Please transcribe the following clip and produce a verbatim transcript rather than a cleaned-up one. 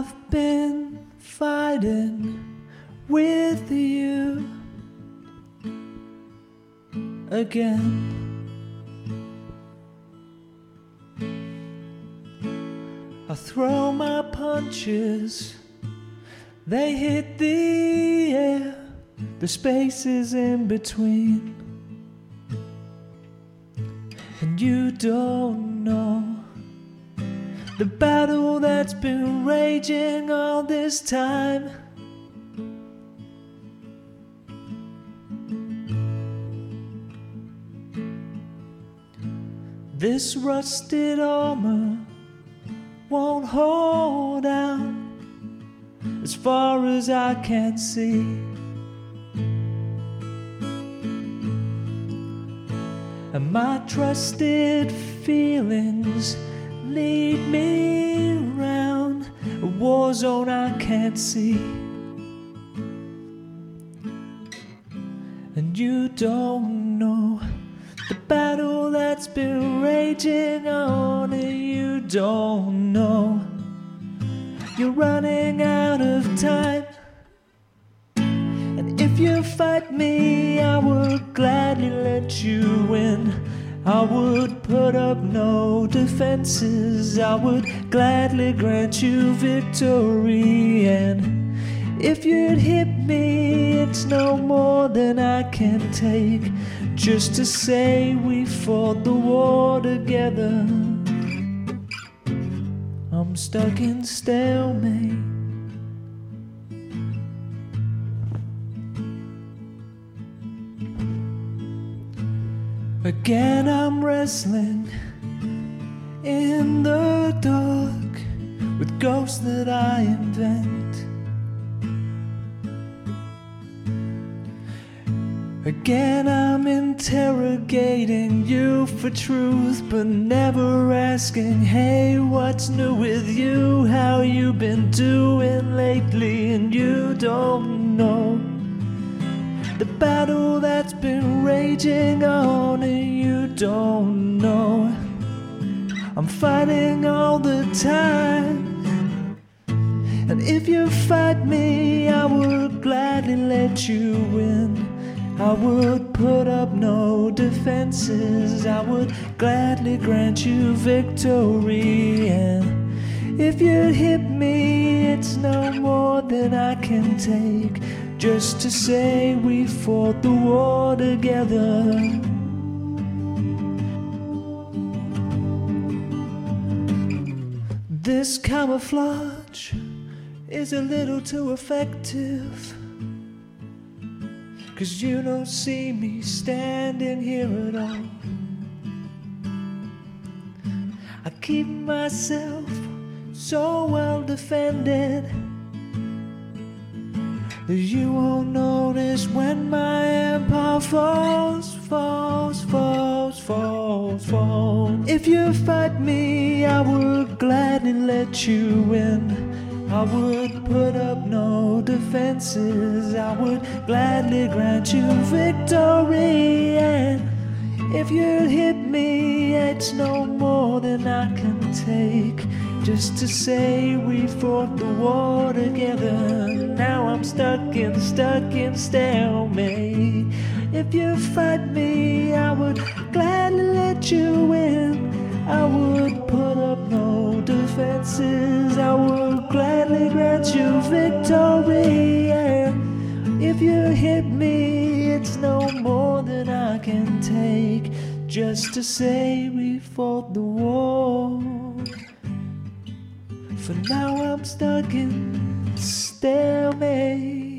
I've been fighting with you again. I throw my punches, they hit the air, the spaces in between. And you don't know the battle that's been raging all this time. This rusted armor won't hold out as far as I can see. And my trusted feelings lead me round a war zone I can't see. And you don't know the battle that's been raging on, and you don't know you're running out of time. And if you fight me, I would gladly let you win. I would put up no defenses, I would gladly grant you victory. And if you'd hit me, it's no more than I can take, just to say we fought the war together. I'm stuck in stalemate. Again I'm wrestling in the dark with ghosts that I invent. Again I'm interrogating you for truth, but never asking, hey, what's new with you? How you been doing lately? And you don't know the battle that's been raging on, and you don't know I'm fighting all the time. And if you fight me, I would gladly let you win. I would put up no defenses, I would gladly grant you victory. And if you'd hit me, it's no more than I can take, just to say we fought the war together. This camouflage is a little too effective, 'cause you don't see me standing here at all. I keep myself so well defended that you won't notice when my empire falls, falls, falls, falls, falls. If you fight me, I would gladly let you win. I would put up no defenses, I would gladly grant you victory. And if you hit me, it's no more than I can take, just to say we fought the war together. Now I'm stuck in, stuck in stalemate. If you fight me, I would gladly let you win. I would put up no defenses, I would gladly grant you victory. And if you hit me, it's no more than I can take, just to say we fought the war. For now I'm stuck in stalemate.